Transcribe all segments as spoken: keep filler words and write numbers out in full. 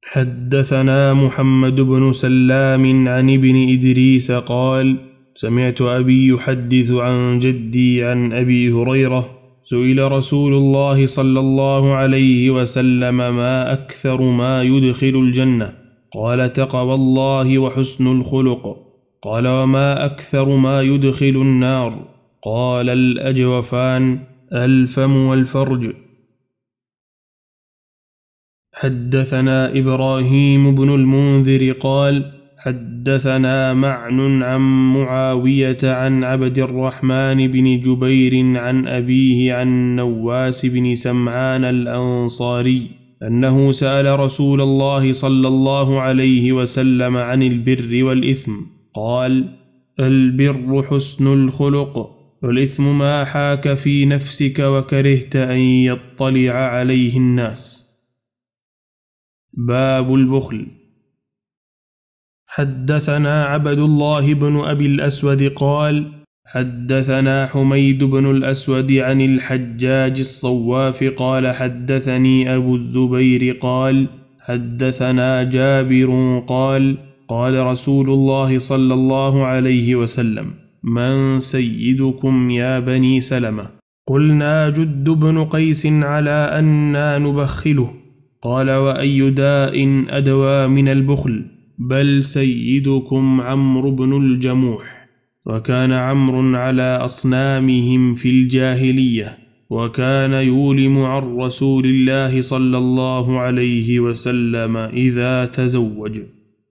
حدثنا محمد بن سلام عن ابن إدريس قال سمعت أبي يحدث عن جدي عن أبي هريرة سئل رسول الله صلى الله عليه وسلم ما أكثر ما يدخل الجنة؟ قال تقوى الله وحسن الخلق. قال وما أكثر ما يدخل النار؟ قال الأجوفان الفم والفرج. حدثنا إبراهيم بن المنذر قال حدثنا معن عن معاوية عن عبد الرحمن بن جبير عن أبيه عن نواس بن سمعان الأنصاري أنه سأل رسول الله صلى الله عليه وسلم عن البر والإثم قال البر حسن الخلق والإثم ما حاك في نفسك وكرهت أن يطلع عليه الناس. باب البخل. حدثنا عبد الله بن أبي الأسود قال حدثنا حميد بن الأسود عن الحجاج الصواف قال حدثني أبو الزبير قال حدثنا جابر قال قال رسول الله صلى الله عليه وسلم من سيدكم يا بني سلمة؟ قلنا جد بن قيس على أننا نبخله. قال وأي داء أدوى من البخل؟ بل سيدكم عمرو بن الجموح. وكان عمرو على أصنامهم في الجاهلية وكان يولم عن رسول الله صلى الله عليه وسلم إذا تزوج.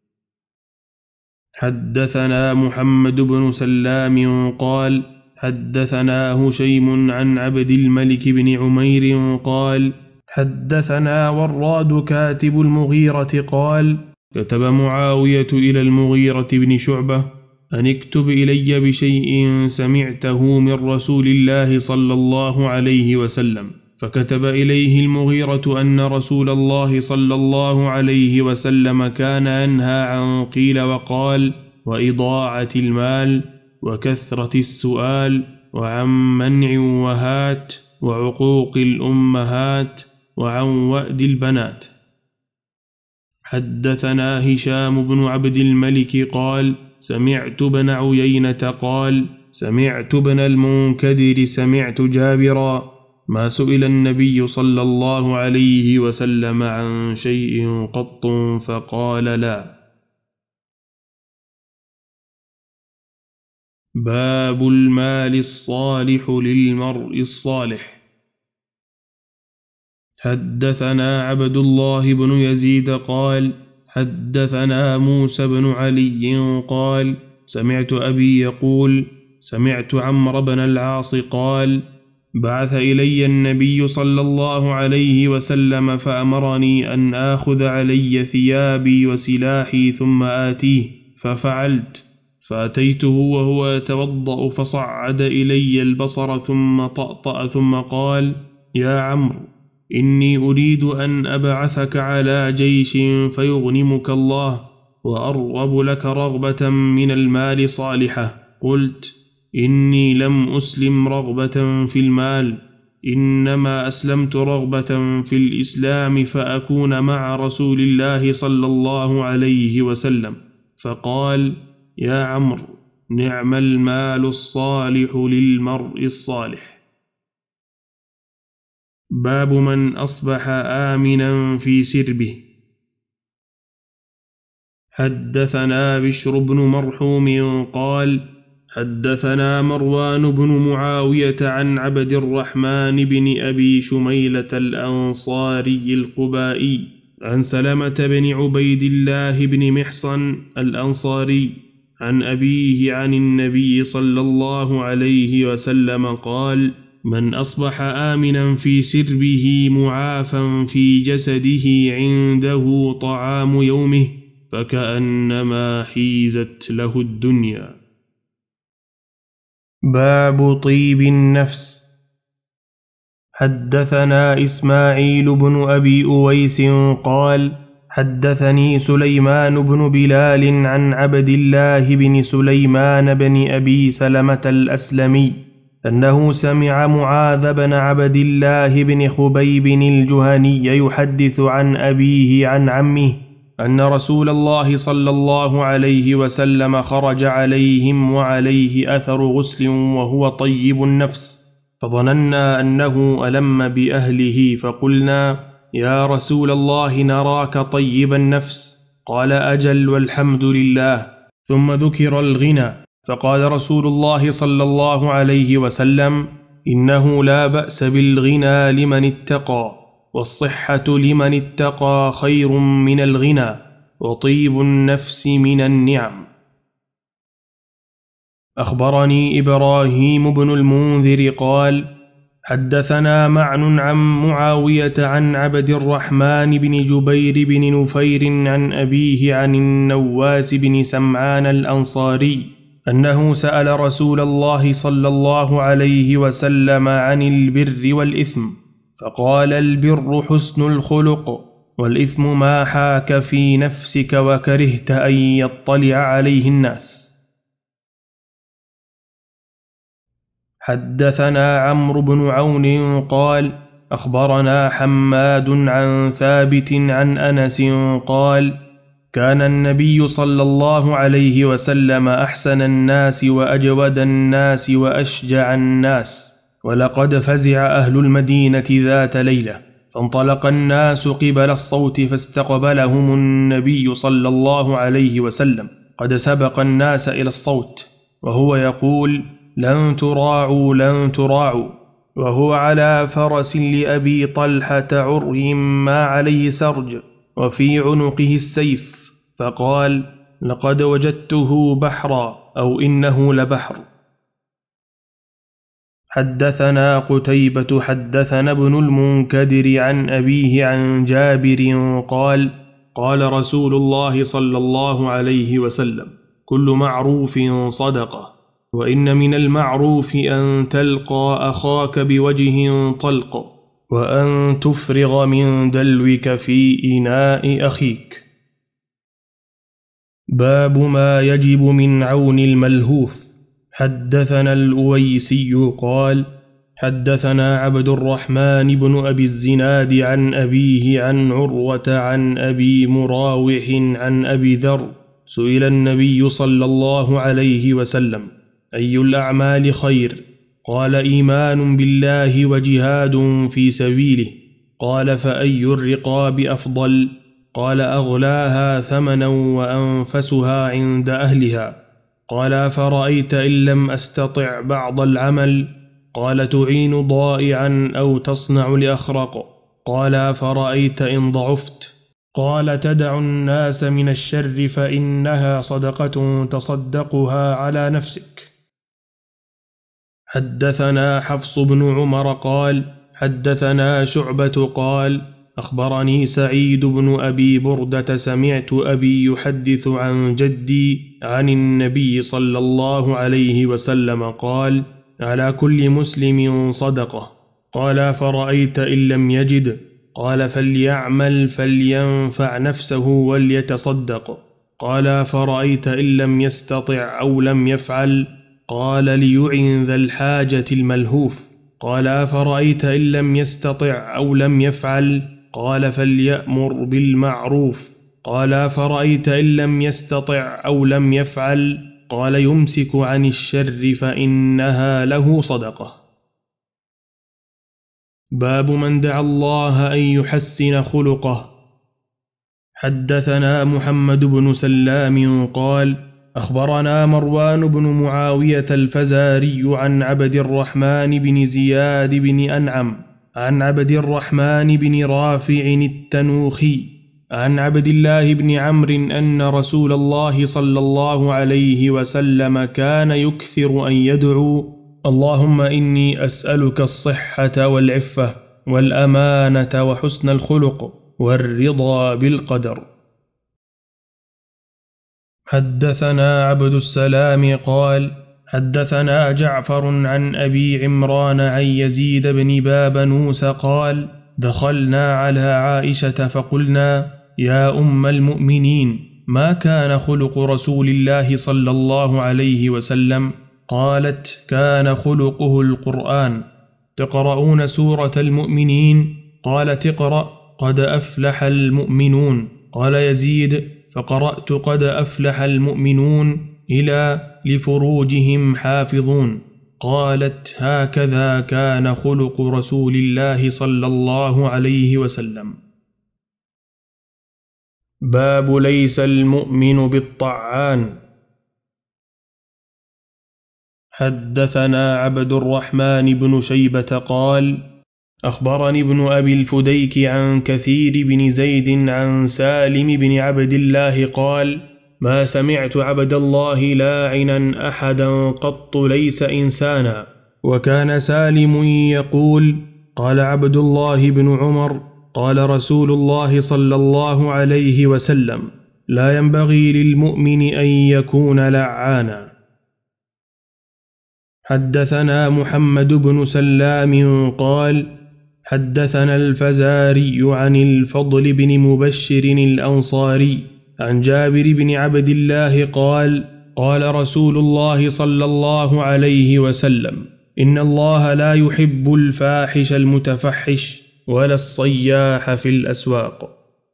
حدثنا محمد بن سلام قال حدثنا هشيم عن عبد الملك بن عمير قال حدثنا وراد كاتب المغيرة قال كتب معاوية إلى المغيرة بن شعبة أن اكتب إلي بشيء سمعته من رسول الله صلى الله عليه وسلم، فكتب إليه المغيرة أن رسول الله صلى الله عليه وسلم كان ينهى عن قيل وقال وإضاعة المال وكثرة السؤال وعن منع وهات وعقوق الأمهات وعن وأد البنات. حدثنا هشام بن عبد الملك قال سمعت بن عيينة قال سمعت بن المنكدر سمعت جابرا ما سئل النبي صلى الله عليه وسلم عن شيء قط فقال لا. باب المال الصالح للمرء الصالح. حدثنا عبد الله بن يزيد قال حدثنا موسى بن علي قال سمعت أبي يقول سمعت عمرو بن العاص قال بعث إلي النبي صلى الله عليه وسلم فأمرني أن آخذ علي ثيابي وسلاحي ثم آتيه، ففعلت، فأتيته وهو يتوضأ فصعد إلي البصر ثم طأطأ ثم قال يا عمرو إني أريد أن أبعثك على جيش فيغنمك الله وأرغب لك رغبة من المال صالحة. قلت إني لم أسلم رغبة في المال، إنما أسلمت رغبة في الإسلام فأكون مع رسول الله صلى الله عليه وسلم. فقال يا عمرو نعم المال الصالح للمرء الصالح. باب من أصبح آمنا في سربه. حدثنا بشر بن مرحوم قال حدثنا مروان بن معاوية عن عبد الرحمن بن أبي شميلة الأنصاري القبائي عن سلمة بن عبيد الله بن محصن الأنصاري عن أبيه عن النبي صلى الله عليه وسلم قال من أصبح آمنا في سربه معافا في جسده عنده طعام يومه فكأنما حيزت له الدنيا. باب طيب النفس. حدثنا إسماعيل بن أبي أويس قال حدثني سليمان بن بلال عن عبد الله بن سليمان بن أبي سلمة الأسلمي أنه سمع معاذ بن عبد الله بن خبيب الجهني يحدث عن أبيه عن عمه أن رسول الله صلى الله عليه وسلم خرج عليهم وعليه أثر غسل وهو طيب النفس، فظننا أنه ألم بأهله فقلنا: يا رسول الله نراك طيب النفس. قال: أجل والحمد لله. ثم ذكر الغنى، فقال رسول الله صلى الله عليه وسلم: إنه لا بأس بالغنى لمن اتقى، والصحة لمن اتقى خير من الغنى، وطيب النفس من النعم. أخبرني إبراهيم بن المنذر قال: حدثنا معن عن معاوية عن عبد الرحمن بن جبير بن نفير عن أبيه عن النواس بن سمعان الأنصاري أنه سأل رسول الله صلى الله عليه وسلم عن البر والإثم، فقال: البر حسن الخلق، والإثم ما حاك في نفسك وكرهت أن يطلع عليه الناس. حدثنا عمرو بن عون قال: أخبرنا حماد عن ثابت عن أنس قال: كان النبي صلى الله عليه وسلم أحسن الناس وأجود الناس وأشجع الناس، ولقد فزع أهل المدينة ذات ليلة، فانطلق الناس قبل الصوت فاستقبلهم النبي صلى الله عليه وسلم قد سبق الناس إلى الصوت، وهو يقول: لن تراعوا لن تراعوا، وهو على فرس لأبي طلحة عري ما عليه سرج، وفي عنقه السيف، فقال: لقد وجدته بحرا، أو إنه لبحر. حدثنا قتيبة حدثنا ابن المنكدر عن أبيه عن جابر قال: قال رسول الله صلى الله عليه وسلم: كل معروف صدقة، وإن من المعروف أن تلقى أخاك بوجه طلق، وأن تفرغ من دلوك في إناء أخيك. باب ما يجب من عون الملهوف. حدثنا الأويسي قال: حدثنا عبد الرحمن بن أبي الزناد عن أبيه عن عروة عن أبي مراوح عن أبي ذر سئل النبي صلى الله عليه وسلم: أي الأعمال خير؟ قال: إيمان بالله وجهاد في سبيله. قال: فأي الرقاب أفضل؟ قال: أغلاها ثمنا وأنفسها عند أهلها. قال: فرأيت إن لم أستطع بعض العمل؟ قال: تعين ضائعا أو تصنع لأخرق. قال: فرأيت إن ضعفت؟ قال: تدع الناس من الشر فإنها صدقة تصدقها على نفسك. حدثنا حفص بن عمر قال: حدثنا شعبة قال: أخبرني سعيد بن أبي بردة سمعت أبي يحدث عن جدي عن النبي صلى الله عليه وسلم قال: على كل مسلم صدقة. قال: فرأيت إن لم يجد؟ قال: فليعمل فلينفع نفسه وليتصدق. قال: فرأيت إن لم يستطع أو لم يفعل؟ قال: ليعن ذا الحاجة الملهوف. قال: فرأيت إن لم يستطع أو لم يفعل؟ قال: فليأمر بالمعروف. قال: فرأيت إن لم يستطع أو لم يفعل؟ قال: يمسك عن الشر فإنها له صدقة. باب من دعا الله أن يحسن خلقه. حدثنا محمد بن سلام قال: أخبرنا مروان بن معاوية الفزاري عن عبد الرحمن بن زياد بن أنعم عن عبد الرحمن بن رافع التنوخي عن عبد الله بن عمرو أن رسول الله صلى الله عليه وسلم كان يكثر أن يدعو: اللهم إني أسألك الصحة والعفة والأمانة وحسن الخلق والرضا بالقدر. حدثنا عبد السلام قال: حدثنا جعفر عن أبي عمران عن يزيد بن بابنوس قال: دخلنا على عائشة فقلنا: يا أم المؤمنين، ما كان خلق رسول الله صلى الله عليه وسلم؟ قالت: كان خلقه القرآن. تقرؤون سورة المؤمنين؟ قالت: اقرأ: قد أفلح المؤمنون. قال يزيد: فقرأت قد أفلح المؤمنون إلى لفروجهم حافظون. قالت: هكذا كان خلق رسول الله صلى الله عليه وسلم. باب ليس المؤمن بالطعان. حدثنا عبد الرحمن بن شيبة قال: أخبرني ابن أبي الفديك عن كثير بن زيد عن سالم بن عبد الله قال: ما سمعت عبد الله لاعنا أحدا قط ليس إنسانا. وكان سالم يقول: قال عبد الله بن عمر: قال رسول الله صلى الله عليه وسلم: لا ينبغي للمؤمن أن يكون لعانا. حدثنا محمد بن سلام قال: حدثنا الفزاري عن الفضل بن مبشر الأنصاري عن جابر بن عبد الله قال: قال رسول الله صلى الله عليه وسلم: إن الله لا يحب الفاحش المتفحش ولا الصياح في الأسواق.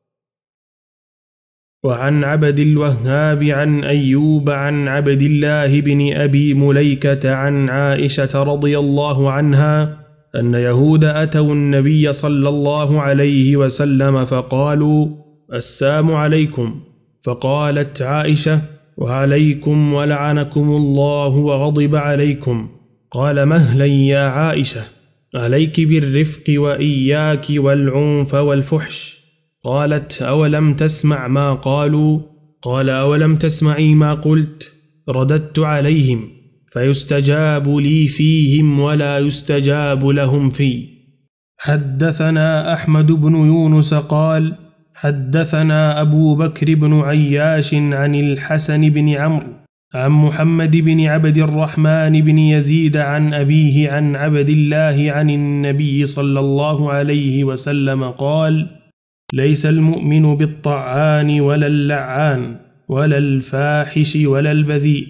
وعن عبد الوهاب عن أيوب عن عبد الله بن أبي مليكة عن عائشة رضي الله عنها أن يهود أتوا النبي صلى الله عليه وسلم فقالوا: السلام عليكم. فقالت عائشة: وعليكم ولعنكم الله وغضب عليكم. قال: مهلا يا عائشة، عليك بالرفق وإياك والعنف والفحش. قالت: أولم تسمع ما قالوا؟ قال: أولم تسمعي ما قلت؟ رددت عليهم: فيستجاب لي فيهم ولا يستجاب لهم في. حدثنا أحمد بن يونس قال: حدثنا أبو بكر بن عياش عن الحسن بن عمرو عن محمد بن عبد الرحمن بن يزيد عن أبيه عن عبد الله عن النبي صلى الله عليه وسلم قال: ليس المؤمن بالطعان ولا اللعان ولا الفاحش ولا البذيء.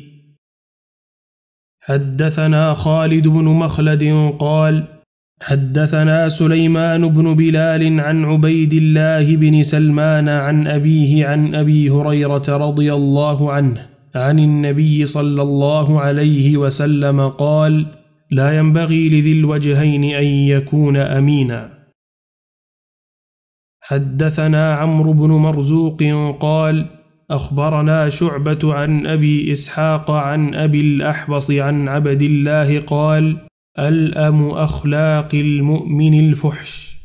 حدثنا خالد بن مخلد قال: حدثنا سليمان بن بلال عن عبيد الله بن سلمان عن أبيه عن أبي هريرة رضي الله عنه عن النبي صلى الله عليه وسلم قال: لا ينبغي لذي الوجهين أن يكون أمينا. حدثنا عمرو بن مرزوق قال: أخبرنا شعبة عن أبي إسحاق عن أبي الأحوص عن عبد الله قال: ألأم أخلاق المؤمن الفحش.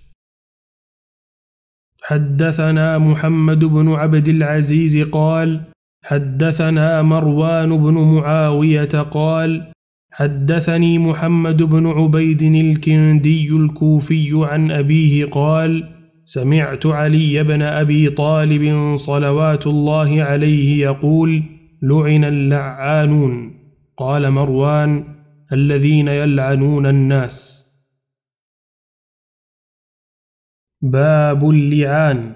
حدثنا محمد بن عبد العزيز قال: حدثنا مروان بن معاوية قال: حدثني محمد بن عبيد الكندي الكوفي عن أبيه قال: سمعت علي بن أبي طالب صلوات الله عليه يقول: لعن اللعانون. قال مروان: الذين يلعنون الناس. باب اللعان.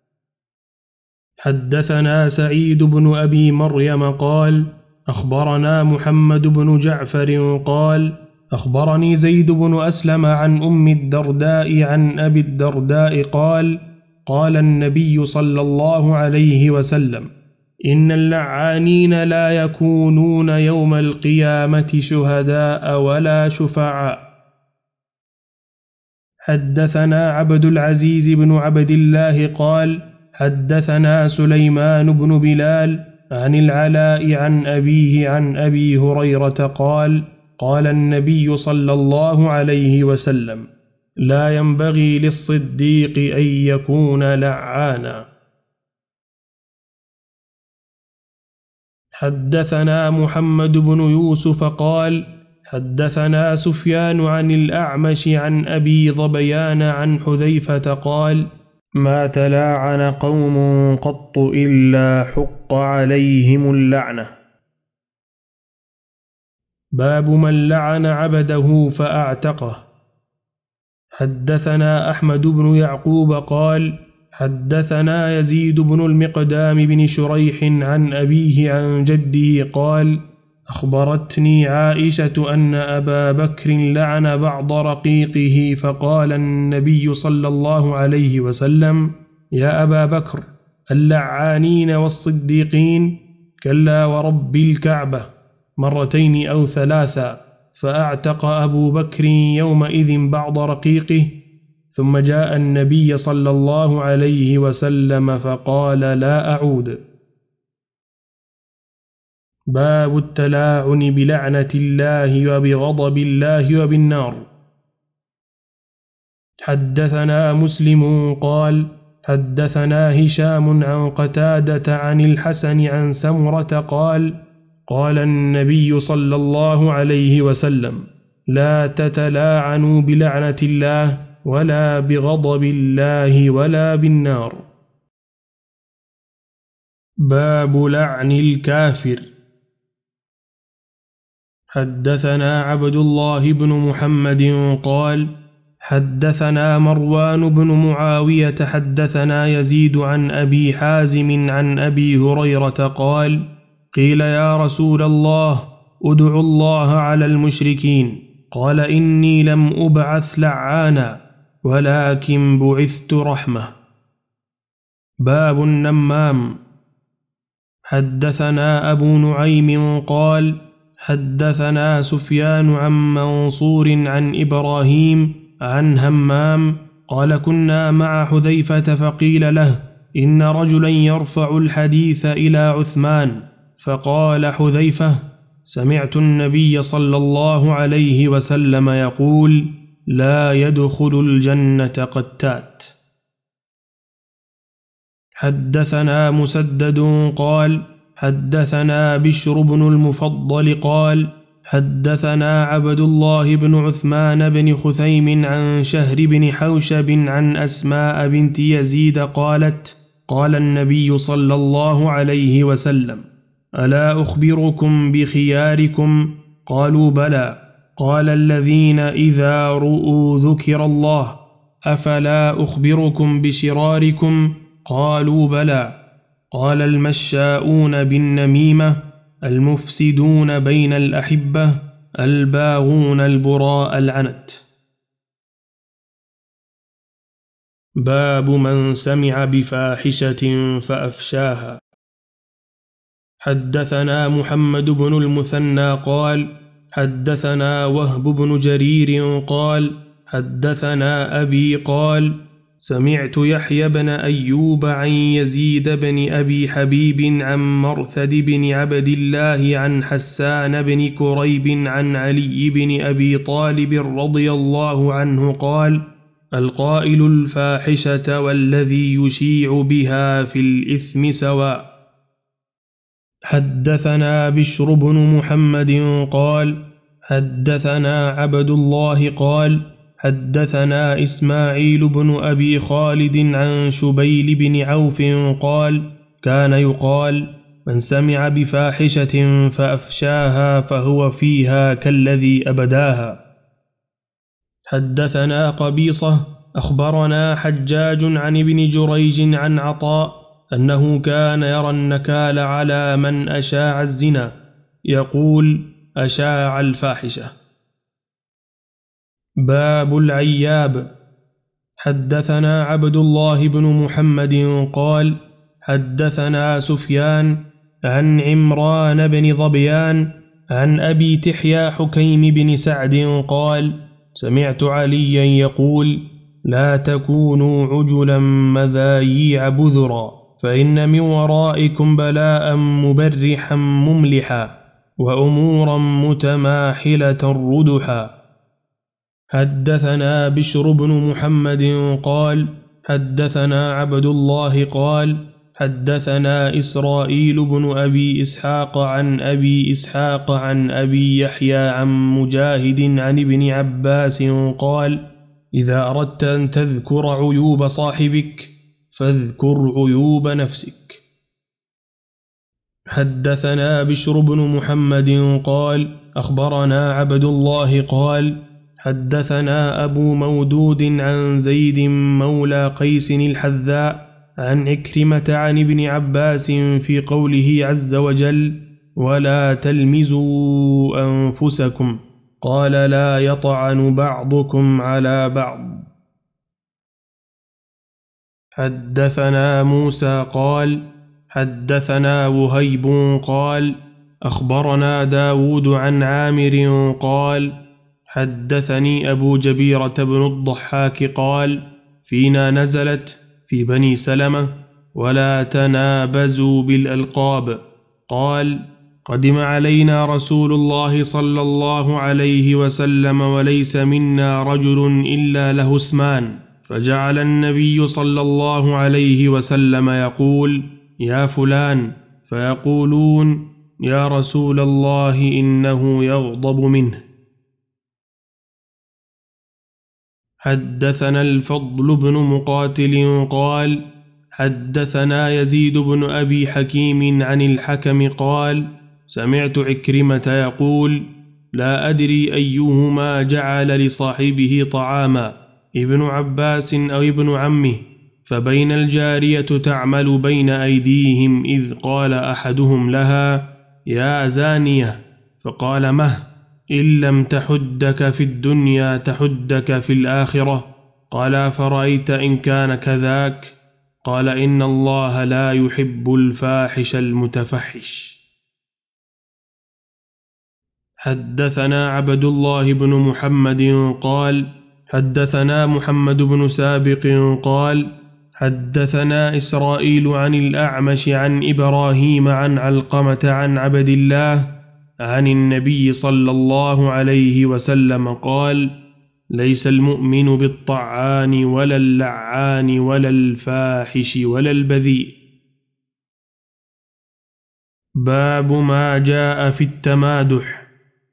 حدثنا سعيد بن أبي مريم قال: أخبرنا محمد بن جعفر قال: أخبرني زيد بن أسلم عن أم الدرداء عن أبي الدرداء قال: قال النبي صلى الله عليه وسلم: إن اللعانين لا يكونون يوم القيامة شهداء ولا شفعاء. حدثنا عبد العزيز بن عبد الله قال: حدثنا سليمان بن بلال عن العلاء عن أبيه عن أبي هريرة قال: قال النبي صلى الله عليه وسلم: لا ينبغي للصديق أن يكون لعانا. حدثنا محمد بن يوسف قال: حدثنا سفيان عن الأعمش عن أبي ظبيان عن حذيفة قال: ما تلاعن قوم قط إلا حق عليهم اللعنة. باب من لعن عبده فأعتقه. حدثنا أحمد بن يعقوب قال: حدثنا يزيد بن المقدام بن شريح عن أبيه عن جده قال: أخبرتني عائشة أن أبا بكر لعن بعض رقيقه، فقال النبي صلى الله عليه وسلم: يا أبا بكر، اللعانين والصديقين، كلا ورب الكعبة، مرتين أو ثلاثا، فأعتق أبو بكر يومئذ بعض رقيقه. ثم جاء النبي صلى الله عليه وسلم فقال لا أعود. باب التلاعن بلعنة الله وبغضب الله وبالنار. حدثنا مسلم قال حدثنا هشام عن قتادة عن الحسن عن سمرة قال قال النبي صلى الله عليه وسلم لا تتلاعنوا بلعنة الله ولا بغضب الله ولا بالنار. باب لعن الكافر. حدثنا عبد الله بن محمد قال حدثنا مروان بن معاوية حدثنا يزيد عن أبي حازم عن أبي هريرة قال قيل يا رسول الله ادعوا الله على المشركين، قال إني لم أبعث لعانا ولكن بعثت رحمة. باب النمام. حدثنا أبو نعيم قال حدثنا سفيان عن منصور عن إبراهيم عن همام قال كنا مع حذيفة فقيل له إن رجلا يرفع الحديث إلى عثمان، فقال حذيفة سمعت النبي صلى الله عليه وسلم يقول لا يدخل الجنة قتات. حدثنا مسدد قال حدثنا بشر بن المفضل قال حدثنا عبد الله بن عثمان بن خثيم عن شهر بن حوشب عن أسماء بنت يزيد قالت قال النبي صلى الله عليه وسلم ألا أخبركم بخياركم؟ قالوا بلى. قال الذين إذا رؤوا ذكر الله. أفلا أخبركم بشراركم؟ قالوا بلى. قال المشاؤون بالنميمة، المفسدون بين الأحبة، الباغون البراء العنت. باب من سمع بفاحشة فأفشاها. حدثنا محمد بن المثنى قال حدثنا وهب بن جرير قال حدثنا أبي قال سمعت يحيى بن أيوب عن يزيد بن أبي حبيب عن مرثد بن عبد الله عن حسان بن كريب عن علي بن أبي طالب رضي الله عنه قال القائل الفاحشة والذي يشيع بها في الإثم سواء. حدثنا بشر بن محمد قال حدثنا عبد الله قال حدثنا إسماعيل بن أبي خالد عن شبيل بن عوف قال كان يقال من سمع بفاحشة فأفشاها فهو فيها كالذي أبداها. حدثنا قبيصة أخبرنا حجاج عن ابن جريج عن عطاء أنه كان يرى النكال على من أشاع الزنا، يقول أشاع الفاحشة. باب العياب. حدثنا عبد الله بن محمد قال حدثنا سفيان عن عمران بن ظبيان عن أبي تحيا حكيم بن سعد قال سمعت عليا يقول لا تكونوا عجلا مذاييع بذرا، فإن من ورائكم بلاء مبرحا مملحا وأمورا متماحلة ردحا. حدثنا بشر بن محمد قال حدثنا عبد الله قال حدثنا إسرائيل بن أبي إسحاق عن أبي إسحاق عن أبي يحيى عن مجاهد عن ابن عباس قال إذا أردت أن تذكر عيوب صاحبك فاذكر عيوب نفسك. حدثنا بشر بن محمد قال أخبرنا عبد الله قال حدثنا أبو مودود عن زيد مولى قيس الحذاء عن عكرمة عن ابن عباس في قوله عز وجل ولا تلمزوا أنفسكم، قال لا يطعن بعضكم على بعض. حدثنا موسى قال حدثنا وهيب قال أخبرنا داود عن عامر قال حدثني أبو جبيرة بن الضحاك قال فينا نزلت في بني سلمة ولا تنابزوا بالألقاب. قال قدم علينا رسول الله صلى الله عليه وسلم وليس منا رجل إلا له اسمان، فجعل النبي صلى الله عليه وسلم يقول يا فلان، فيقولون يا رسول الله إنه يغضب منه. حدثنا الفضل بن مقاتل قال حدثنا يزيد بن أبي حكيم عن الحكم قال سمعت عكرمة يقول لا أدري أيهما جعل لصاحبه طعاما، ابن عباس أو ابن عمه، فبين الجارية تعمل بين أيديهم إذ قال أحدهم لها يا زانية، فقال مه، إن لم تحدك في الدنيا تحدك في الآخرة. قال فرأيت إن كان كذاك؟ قال إن الله لا يحب الفاحش المتفحش. حدثنا عبد الله بن محمد قال حدثنا محمد بن سابق قال حدثنا إسرائيل عن الأعمش عن إبراهيم عن علقمة عن عبد الله عن النبي صلى الله عليه وسلم قال ليس المؤمن بالطعان ولا اللعان ولا الفاحش ولا البذيء. باب ما جاء في التمادح.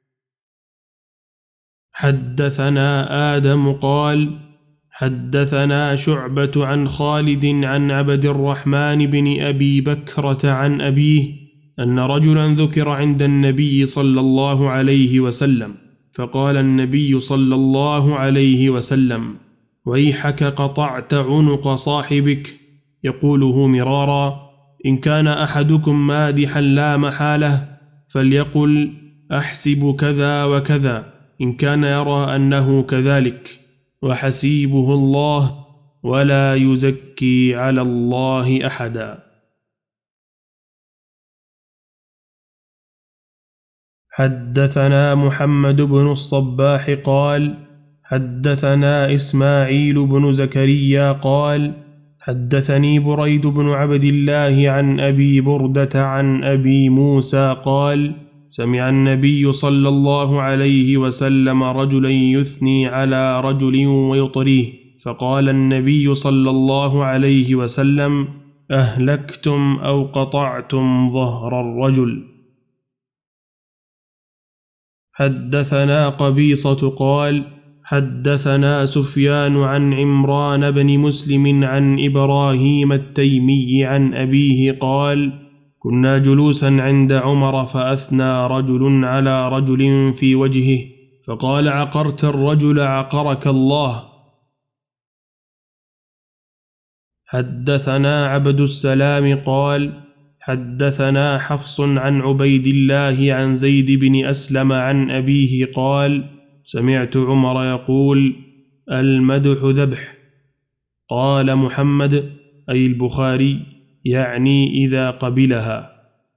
حدثنا آدم قال حدثنا شعبة عن خالد عن عبد الرحمن بن أبي بكرة عن أبيه أن رجلا ذكر عند النبي صلى الله عليه وسلم، فقال النبي صلى الله عليه وسلم ويحك قطعت عنق صاحبك، يقوله مرارا. إن كان أحدكم مادحا لا محالة فليقل أحسب كذا وكذا، إن كان يرى أنه كذلك، وحسيبه الله ولا يزكي على الله أحدا. حدثنا محمد بن الصباح قال حدثنا إسماعيل بن زكريا قال حدثني بريد بن عبد الله عن أبي بردة عن أبي موسى قال سمع النبي صلى الله عليه وسلم رجلا يثني على رجل ويطريه، فقال النبي صلى الله عليه وسلم أهلكتم أو قطعتم ظهر الرجل. حدثنا قبيصة قال حدثنا سفيان عن عمران بن مسلم عن إبراهيم التيمي عن أبيه قال كنا جلوسا عند عمر فأثنى رجل على رجل في وجهه، فقال عقرت الرجل عقرك الله. حدثنا عبد السلام قال حدثنا حفص عن عبيد الله عن زيد بن أسلم عن أبيه قال سمعت عمر يقول المدح ذبح. قال محمد أي البخاري يعني إذا قبلها.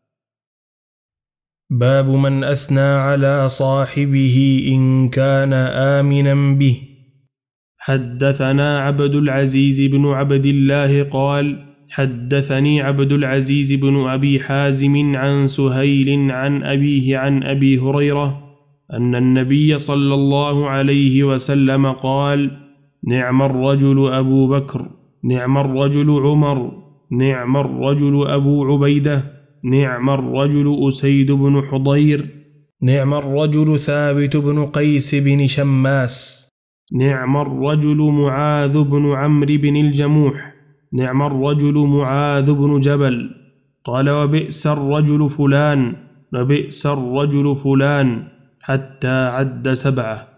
باب من أثنى على صاحبه إن كان آمنا به. حدثنا عبد العزيز بن عبد الله قال حدثني عبد العزيز بن أبي حازم عن سهيل عن أبيه عن أبي هريرة أن النبي صلى الله عليه وسلم قال نعم الرجل أبو بكر، نعم الرجل عمر، نعم الرجل أبو عبيدة، نعم الرجل أسيد بن حضير، نعم الرجل ثابت بن قيس بن شماس، نعم الرجل معاذ بن عمرو بن الجموح، نعم الرجل معاذ بن جبل. قال وبئس الرجل فلان، وبئس الرجل فلان، حتى عد سبعة.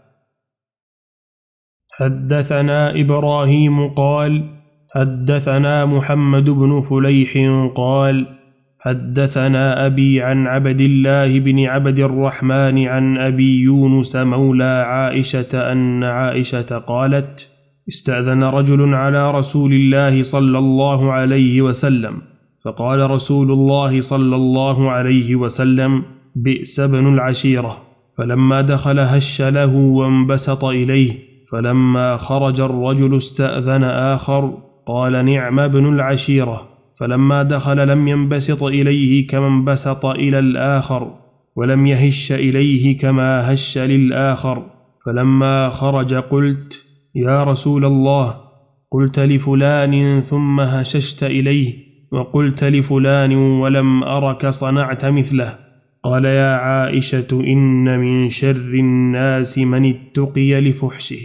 حدثنا إبراهيم قال حدثنا محمد بن فليح قال حدثنا أبي عن عبد الله بن عبد الرحمن عن أبي يونس مولى عائشة أن عائشة قالت استأذن رجل على رسول الله صلى الله عليه وسلم، فقال رسول الله صلى الله عليه وسلم: بئس ابن العشيرة. فلما دخل هش له وانبسط إليه، فلما خرج الرجل استأذن آخر قال: نعم ابن العشيرة. فلما دخل لم ينبسط إليه كما انبسط إلى الآخر، ولم يهش إليه كما هش للآخر. فلما خرج قلت: يا رسول الله، قلت لفلان ثم هششت إليه، وقلت لفلان ولم أرك صنعت مثله. قال: يا عائشة، إن من شر الناس من اتقي لفحشه.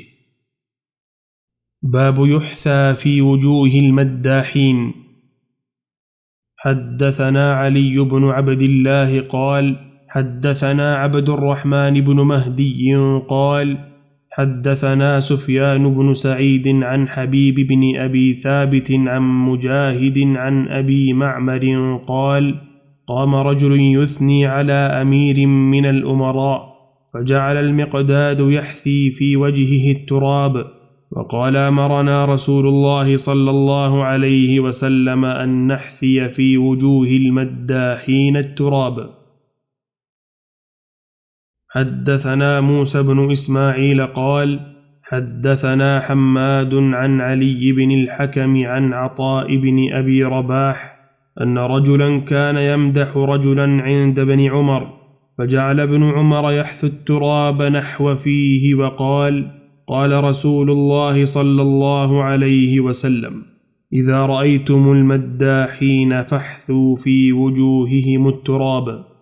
باب يحثى في وجوه المداحين. حدثنا علي بن عبد الله قال: حدثنا عبد الرحمن بن مهدي قال: حدثنا سفيان بن سعيد عن حبيب بن أبي ثابت عن مجاهد عن أبي معمر قال: قام رجل يثني على أمير من الأمراء، فجعل المقداد يحثي في وجهه التراب، وقال: أمرنا رسول الله صلى الله عليه وسلم أن نحثي في وجوه المداحين التراب. حدثنا موسى بن إسماعيل قال: حدثنا حماد عن علي بن الحكم عن عطاء بن أبي رباح أن رجلا كان يمدح رجلا عند ابن عمر، فجعل ابن عمر يحث التراب نحو فيه، وقال: قال رسول الله صلى الله عليه وسلم: إذا رأيتم المداحين فاحثوا في وجوههم التراب.